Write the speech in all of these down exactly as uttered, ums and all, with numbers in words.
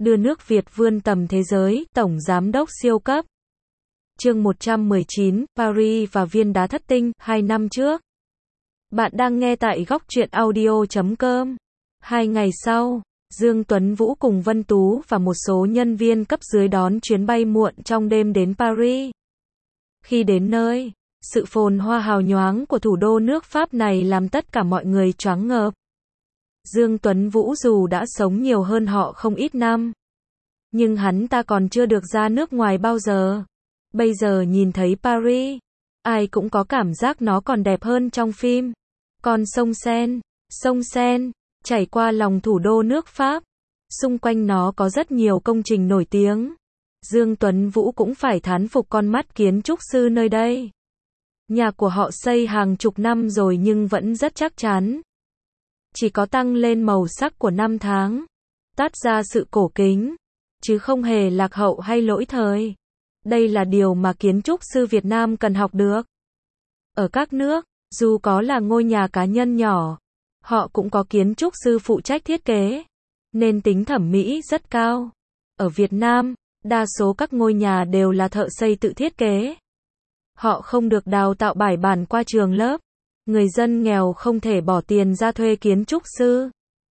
đưa nước Việt vươn tầm thế giới, Tổng Giám đốc siêu cấp. Chương một trăm mười chín, Paris và viên đá thất tinh, hai năm trước. Bạn đang nghe tại góc truyện audio chấm com. Hai ngày sau, Dương Tuấn Vũ cùng Vân Tú và một số nhân viên cấp dưới đón chuyến bay muộn trong đêm đến Paris. Khi đến nơi, sự phồn hoa hào nhoáng của thủ đô nước Pháp này làm tất cả mọi người choáng ngợp. Dương Tuấn Vũ dù đã sống nhiều hơn họ không ít năm, nhưng hắn ta còn chưa được ra nước ngoài bao giờ. Bây giờ nhìn thấy Paris, ai cũng có cảm giác nó còn đẹp hơn trong phim. Con sông Seine, sông Seine, chảy qua lòng thủ đô nước Pháp. Xung quanh nó có rất nhiều công trình nổi tiếng. Dương Tuấn Vũ cũng phải thán phục con mắt kiến trúc sư nơi đây. Nhà của họ xây hàng chục năm rồi nhưng vẫn rất chắc chắn. Chỉ có tăng lên màu sắc của năm tháng, toát ra sự cổ kính, chứ không hề lạc hậu hay lỗi thời. Đây là điều mà kiến trúc sư Việt Nam cần học được. Ở các nước, dù có là ngôi nhà cá nhân nhỏ, họ cũng có kiến trúc sư phụ trách thiết kế, nên tính thẩm mỹ rất cao. Ở Việt Nam, đa số các ngôi nhà đều là thợ xây tự thiết kế. Họ không được đào tạo bài bản qua trường lớp. Người dân nghèo không thể bỏ tiền ra thuê kiến trúc sư.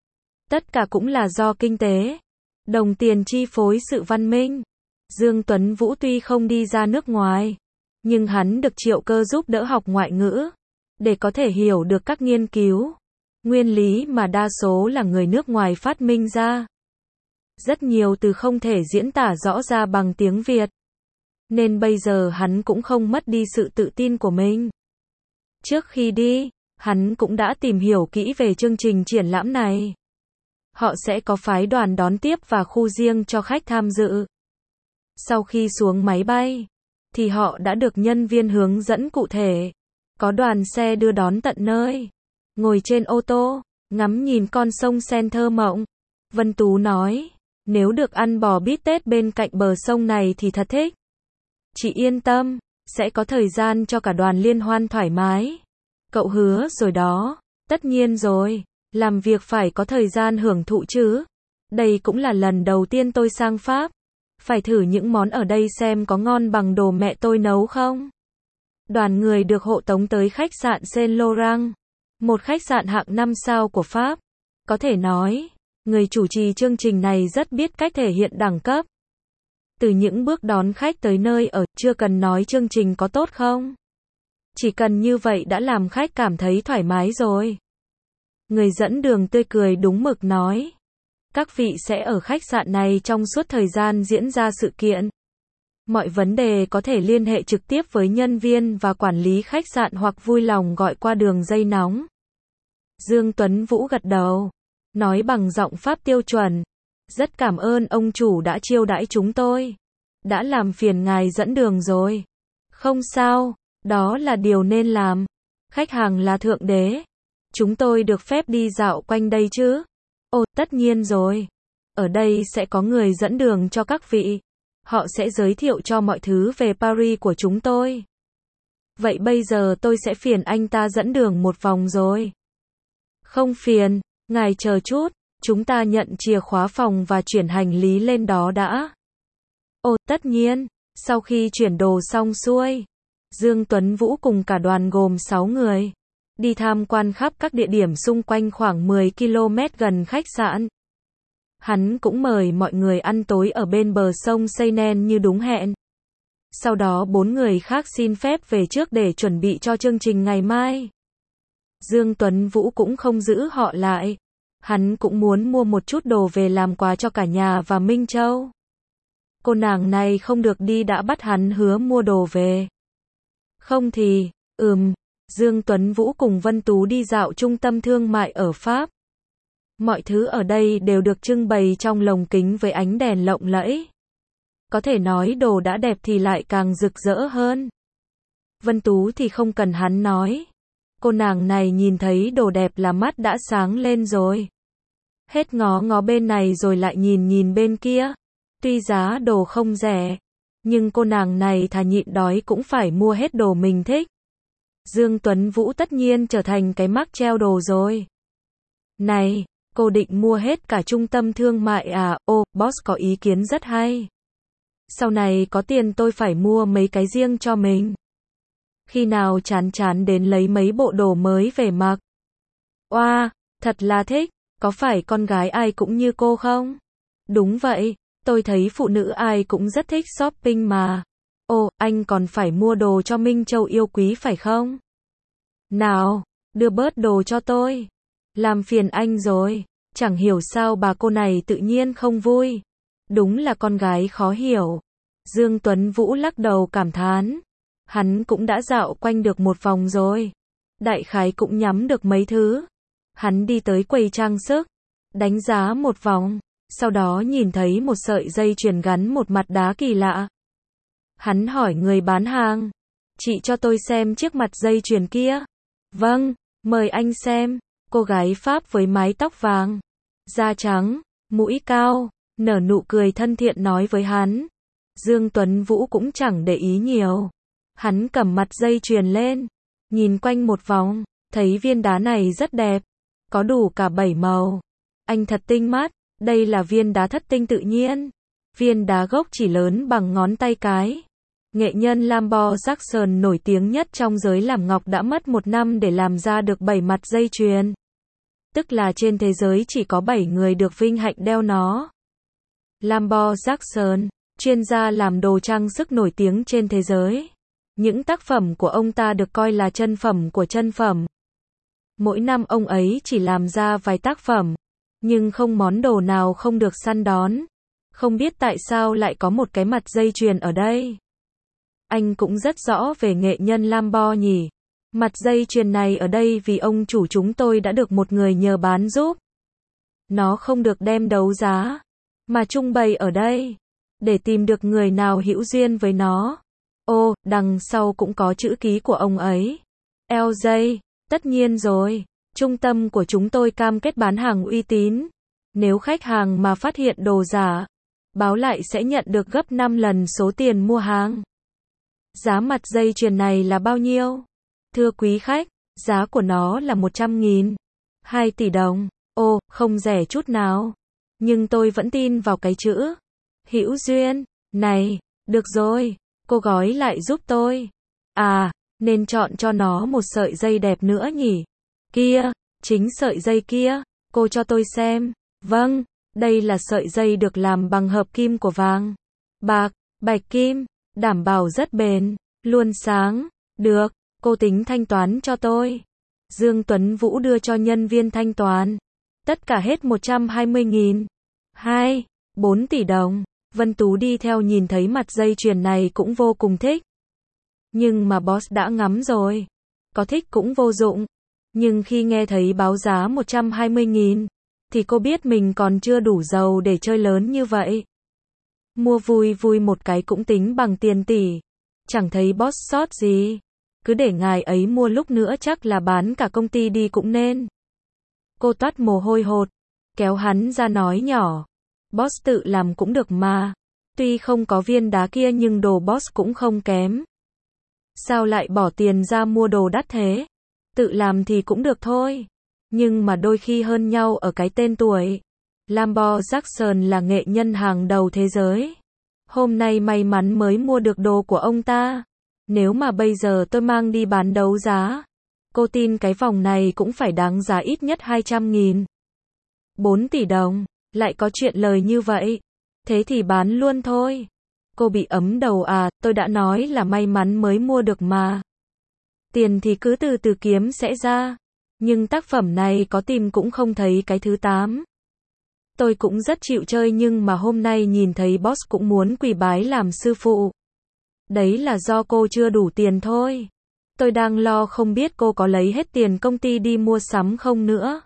Tất cả cũng là do kinh tế, đồng tiền chi phối sự văn minh. Dương Tuấn Vũ tuy không đi ra nước ngoài, nhưng hắn được Triệu Cơ giúp đỡ học ngoại ngữ, để có thể hiểu được các nghiên cứu, nguyên lý mà đa số là người nước ngoài phát minh ra. Rất nhiều từ không thể diễn tả rõ ra bằng tiếng Việt, nên bây giờ hắn cũng không mất đi sự tự tin của mình. Trước khi đi, hắn cũng đã tìm hiểu kỹ về chương trình triển lãm này. Họ sẽ có phái đoàn đón tiếp và khu riêng cho khách tham dự. Sau khi xuống máy bay, thì họ đã được nhân viên hướng dẫn cụ thể. Có đoàn xe đưa đón tận nơi. Ngồi trên ô tô, ngắm nhìn con sông Seine thơ mộng. Vân Tú nói, nếu được ăn bò bít tết bên cạnh bờ sông này thì thật thích. Chị yên tâm, sẽ có thời gian cho cả đoàn liên hoan thoải mái. Cậu hứa rồi đó. Tất nhiên rồi, làm việc phải có thời gian hưởng thụ chứ. Đây cũng là lần đầu tiên tôi sang Pháp. Phải thử những món ở đây xem có ngon bằng đồ mẹ tôi nấu không. Đoàn người được hộ tống tới khách sạn Saint Laurent, một khách sạn hạng năm sao của Pháp. Có thể nói, người chủ trì chương trình này rất biết cách thể hiện đẳng cấp. Từ những bước đón khách tới nơi ở, chưa cần nói chương trình có tốt không. Chỉ cần như vậy đã làm khách cảm thấy thoải mái rồi. Người dẫn đường tươi cười đúng mực nói, các vị sẽ ở khách sạn này trong suốt thời gian diễn ra sự kiện. Mọi vấn đề có thể liên hệ trực tiếp với nhân viên và quản lý khách sạn hoặc vui lòng gọi qua đường dây nóng. Dương Tuấn Vũ gật đầu, nói bằng giọng Pháp tiêu chuẩn, rất cảm ơn ông chủ đã chiêu đãi chúng tôi. Đã làm phiền ngài dẫn đường rồi. Không sao, đó là điều nên làm. Khách hàng là thượng đế. Chúng tôi được phép đi dạo quanh đây chứ? Ồ, tất nhiên rồi. Ở đây sẽ có người dẫn đường cho các vị. Họ sẽ giới thiệu cho mọi thứ về Paris của chúng tôi. Vậy bây giờ tôi sẽ phiền anh ta dẫn đường một vòng rồi. Không phiền, ngài chờ chút. Chúng ta nhận chìa khóa phòng và chuyển hành lý lên đó đã. Ồ, tất nhiên. Sau khi chuyển đồ xong xuôi, Dương Tuấn Vũ cùng cả đoàn gồm sáu người, đi tham quan khắp các địa điểm xung quanh khoảng mười ki lô mét gần khách sạn. Hắn cũng mời mọi người ăn tối ở bên bờ sông Seine như đúng hẹn. Sau đó bốn người khác xin phép về trước để chuẩn bị cho chương trình ngày mai. Dương Tuấn Vũ cũng không giữ họ lại. Hắn cũng muốn mua một chút đồ về làm quà cho cả nhà và Minh Châu. Cô nàng này không được đi đã bắt hắn hứa mua đồ về. Không thì, ừm, Dương Tuấn Vũ cùng Vân Tú đi dạo trung tâm thương mại ở Pháp. Mọi thứ ở đây đều được trưng bày trong lồng kính với ánh đèn lộng lẫy. Có thể nói đồ đã đẹp thì lại càng rực rỡ hơn. Vân Tú thì không cần hắn nói. Cô nàng này nhìn thấy đồ đẹp là mắt đã sáng lên rồi. Hết ngó ngó bên này rồi lại nhìn nhìn bên kia. Tuy giá đồ không rẻ, nhưng cô nàng này thà nhịn đói cũng phải mua hết đồ mình thích. Dương Tuấn Vũ tất nhiên trở thành cái mác treo đồ rồi. Này, Cô định mua hết cả trung tâm thương mại à? Ô, boss có ý kiến rất hay. Sau này có tiền tôi phải mua mấy cái riêng cho mình. Khi nào chán chán đến lấy mấy bộ đồ mới về mặc. Oa, thật là thích, có phải con gái ai cũng như cô không? Đúng vậy, tôi thấy phụ nữ ai cũng rất thích shopping mà. Ồ, anh còn phải mua đồ cho Minh Châu yêu quý phải không? Nào, đưa bớt đồ cho tôi. Làm phiền anh rồi, chẳng hiểu sao bà cô này tự nhiên không vui. Đúng là con gái khó hiểu. Dương Tuấn Vũ lắc đầu cảm thán. Hắn cũng đã dạo quanh được một vòng rồi. Đại khái cũng nhắm được mấy thứ. Hắn đi tới quầy trang sức, đánh giá một vòng, sau đó nhìn thấy một sợi dây chuyền gắn một mặt đá kỳ lạ. Hắn hỏi người bán hàng, chị cho tôi xem chiếc mặt dây chuyền kia. Vâng, mời anh xem. Cô gái Pháp với mái tóc vàng, da trắng, mũi cao, nở nụ cười thân thiện nói với hắn. Dương Tuấn Vũ cũng chẳng để ý nhiều. Hắn cầm mặt dây chuyền lên, nhìn quanh một vòng, thấy viên đá này rất đẹp, có đủ cả bảy màu. Anh thật tinh mắt, đây là viên đá thất tinh tự nhiên. Viên đá gốc chỉ lớn bằng ngón tay cái. Nghệ nhân Lambo Jackson nổi tiếng nhất trong giới làm ngọc đã mất một năm để làm ra được bảy mặt dây chuyền. Tức là trên thế giới chỉ có bảy người được vinh hạnh đeo nó. Lambo Jackson, chuyên gia làm đồ trang sức nổi tiếng trên thế giới. Những tác phẩm của ông ta được coi là chân phẩm của chân phẩm. Mỗi năm ông ấy chỉ làm ra vài tác phẩm, nhưng không món đồ nào không được săn đón. Không biết tại sao lại có một cái mặt dây chuyền ở đây. Anh cũng rất rõ về nghệ nhân Lambo nhỉ. Mặt dây chuyền này ở đây vì ông chủ chúng tôi đã được một người nhờ bán giúp. Nó không được đem đấu giá, mà trưng bày ở đây, để tìm được người nào hữu duyên với nó. Ô, đằng sau cũng có chữ ký của ông ấy. lờ giê, tất nhiên rồi, trung tâm của chúng tôi cam kết bán hàng uy tín. Nếu khách hàng mà phát hiện đồ giả, báo lại sẽ nhận được gấp năm lần số tiền mua hàng. Giá mặt dây chuyền này là bao nhiêu? Thưa quý khách, giá của nó là một trăm nghìn. hai tỷ đồng. Ồ, không rẻ chút nào. Nhưng tôi vẫn tin vào cái chữ hữu duyên. Này, được rồi, cô gói lại giúp tôi. À, nên chọn cho nó một sợi dây đẹp nữa nhỉ? Kia, chính sợi dây kia, cô cho tôi xem. Vâng, đây là sợi dây được làm bằng hợp kim của vàng, bạc, bạch kim, đảm bảo rất bền, luôn sáng. Được, cô tính thanh toán cho tôi. Dương Tuấn Vũ đưa cho nhân viên thanh toán. Tất cả hết một trăm hai mươi nghìn. hai, bốn tỷ đồng. Vân Tú đi theo nhìn thấy mặt dây chuyền này cũng vô cùng thích. Nhưng mà boss đã ngắm rồi. Có thích cũng vô dụng. Nhưng khi nghe thấy báo giá một trăm hai mươi nghìn, thì cô biết mình còn chưa đủ giàu để chơi lớn như vậy. Mua vui vui một cái cũng tính bằng tiền tỷ. Chẳng thấy boss sót gì. Cứ để ngài ấy mua lúc nữa chắc là bán cả công ty đi cũng nên. Cô toát mồ hôi hột, kéo hắn ra nói nhỏ. Boss tự làm cũng được mà. Tuy không có viên đá kia nhưng đồ boss cũng không kém. Sao lại bỏ tiền ra mua đồ đắt thế? Tự làm thì cũng được thôi. Nhưng mà đôi khi hơn nhau ở cái tên tuổi. Lambo Jackson là nghệ nhân hàng đầu thế giới. Hôm nay may mắn mới mua được đồ của ông ta. Nếu mà bây giờ tôi mang đi bán đấu giá, cô tin cái vòng này cũng phải đáng giá ít nhất hai trăm nghìn. bốn tỷ đồng, lại có chuyện lời như vậy. Thế thì bán luôn thôi. Cô bị ấm đầu à, tôi đã nói là may mắn mới mua được mà. Tiền thì cứ từ từ kiếm sẽ ra. Nhưng tác phẩm này có tìm cũng không thấy cái thứ tám. Tôi cũng rất chịu chơi nhưng mà hôm nay nhìn thấy boss cũng muốn quỳ bái làm sư phụ. Đấy là do cô chưa đủ tiền thôi. Tôi đang lo không biết cô có lấy hết tiền công ty đi mua sắm không nữa.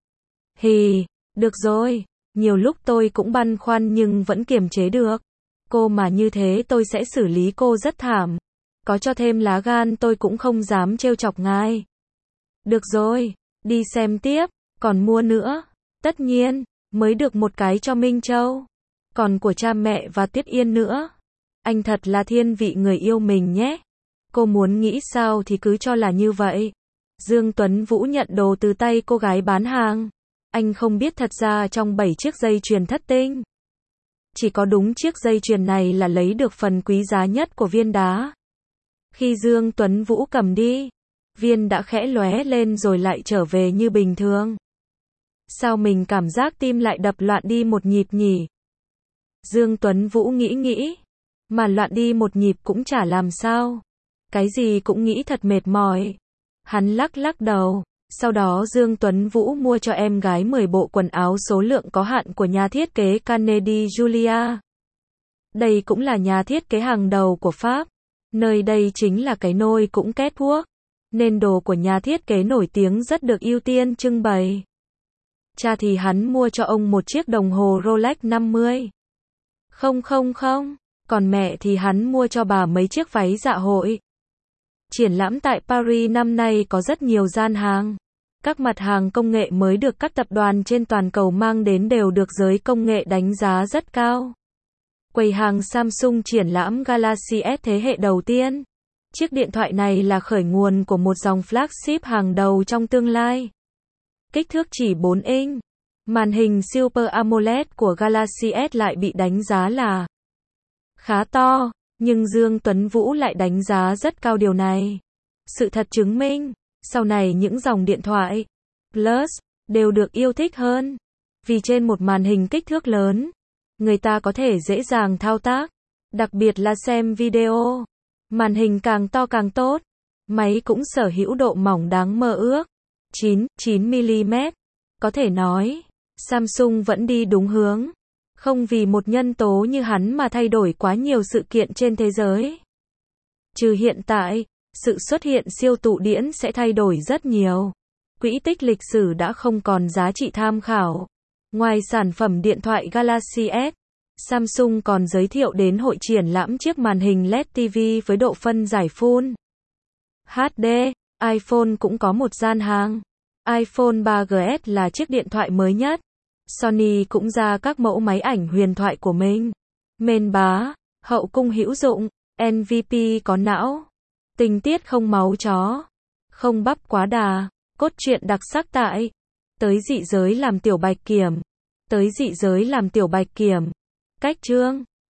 Hì, được rồi, nhiều lúc tôi cũng băn khoăn nhưng vẫn kiềm chế được. Cô mà như thế tôi sẽ xử lý cô rất thảm. Có cho thêm lá gan tôi cũng không dám trêu chọc ngài. Được rồi, đi xem tiếp, còn mua nữa. Tất nhiên, mới được một cái cho Minh Châu. Còn của cha mẹ và Tuyết Yên nữa. Anh thật là thiên vị người yêu mình nhé. Cô muốn nghĩ sao thì cứ cho là như vậy. Dương Tuấn Vũ nhận đồ từ tay cô gái bán hàng. Anh không biết thật ra trong bảy chiếc dây chuyền thất tinh, chỉ có đúng chiếc dây chuyền này là lấy được phần quý giá nhất của viên đá. Khi Dương Tuấn Vũ cầm đi, viên đã khẽ lóe lên rồi lại trở về như bình thường. Sao mình cảm giác tim lại đập loạn đi một nhịp nhỉ? Dương Tuấn Vũ nghĩ nghĩ, mà loạn đi một nhịp cũng chả làm sao. Cái gì cũng nghĩ thật mệt mỏi. Hắn lắc lắc đầu. Sau đó Dương Tuấn Vũ mua cho em gái mười bộ quần áo số lượng có hạn của nhà thiết kế Kennedy Julia. Đây cũng là nhà thiết kế hàng đầu của Pháp. Nơi đây chính là cái nôi cũng catwalk, nên đồ của nhà thiết kế nổi tiếng rất được ưu tiên trưng bày. Cha thì hắn mua cho ông một chiếc đồng hồ Rolex năm mươi. Không không không, còn mẹ thì hắn mua cho bà mấy chiếc váy dạ hội. Triển lãm tại Paris năm nay có rất nhiều gian hàng. Các mặt hàng công nghệ mới được các tập đoàn trên toàn cầu mang đến đều được giới công nghệ đánh giá rất cao. Quầy hàng Samsung triển lãm Galaxy S thế hệ đầu tiên. Chiếc điện thoại này là khởi nguồn của một dòng flagship hàng đầu trong tương lai. Kích thước chỉ bốn inch. Màn hình Super AMOLED của Galaxy S lại bị đánh giá là khá to, nhưng Dương Tuấn Vũ lại đánh giá rất cao điều này. Sự thật chứng minh, sau này những dòng điện thoại Plus đều được yêu thích hơn, vì trên một màn hình kích thước lớn, người ta có thể dễ dàng thao tác, đặc biệt là xem video. Màn hình càng to càng tốt. Máy cũng sở hữu độ mỏng đáng mơ ước, chín phẩy chín mi-li-mét. Có thể nói, Samsung vẫn đi đúng hướng. Không vì một nhân tố như hắn mà thay đổi quá nhiều sự kiện trên thế giới. Trừ hiện tại, sự xuất hiện siêu tụ điển sẽ thay đổi rất nhiều. Quỹ tích lịch sử đã không còn giá trị tham khảo. Ngoài sản phẩm điện thoại Galaxy S, Samsung còn giới thiệu đến hội triển lãm chiếc màn hình led ti vi với độ phân giải Full hát đê. iPhone cũng có một gian hàng. iPhone ba G S là chiếc điện thoại mới nhất. Sony cũng ra các mẫu máy ảnh huyền thoại của mình. Mên bá, hậu cung hữu dụng, em vê pê có não, tình tiết không máu chó, không bắp quá đà, cốt truyện đặc sắc tại. Tới dị giới làm tiểu bạch kiểm. Tới dị giới làm tiểu bạch kiểm. Cách chương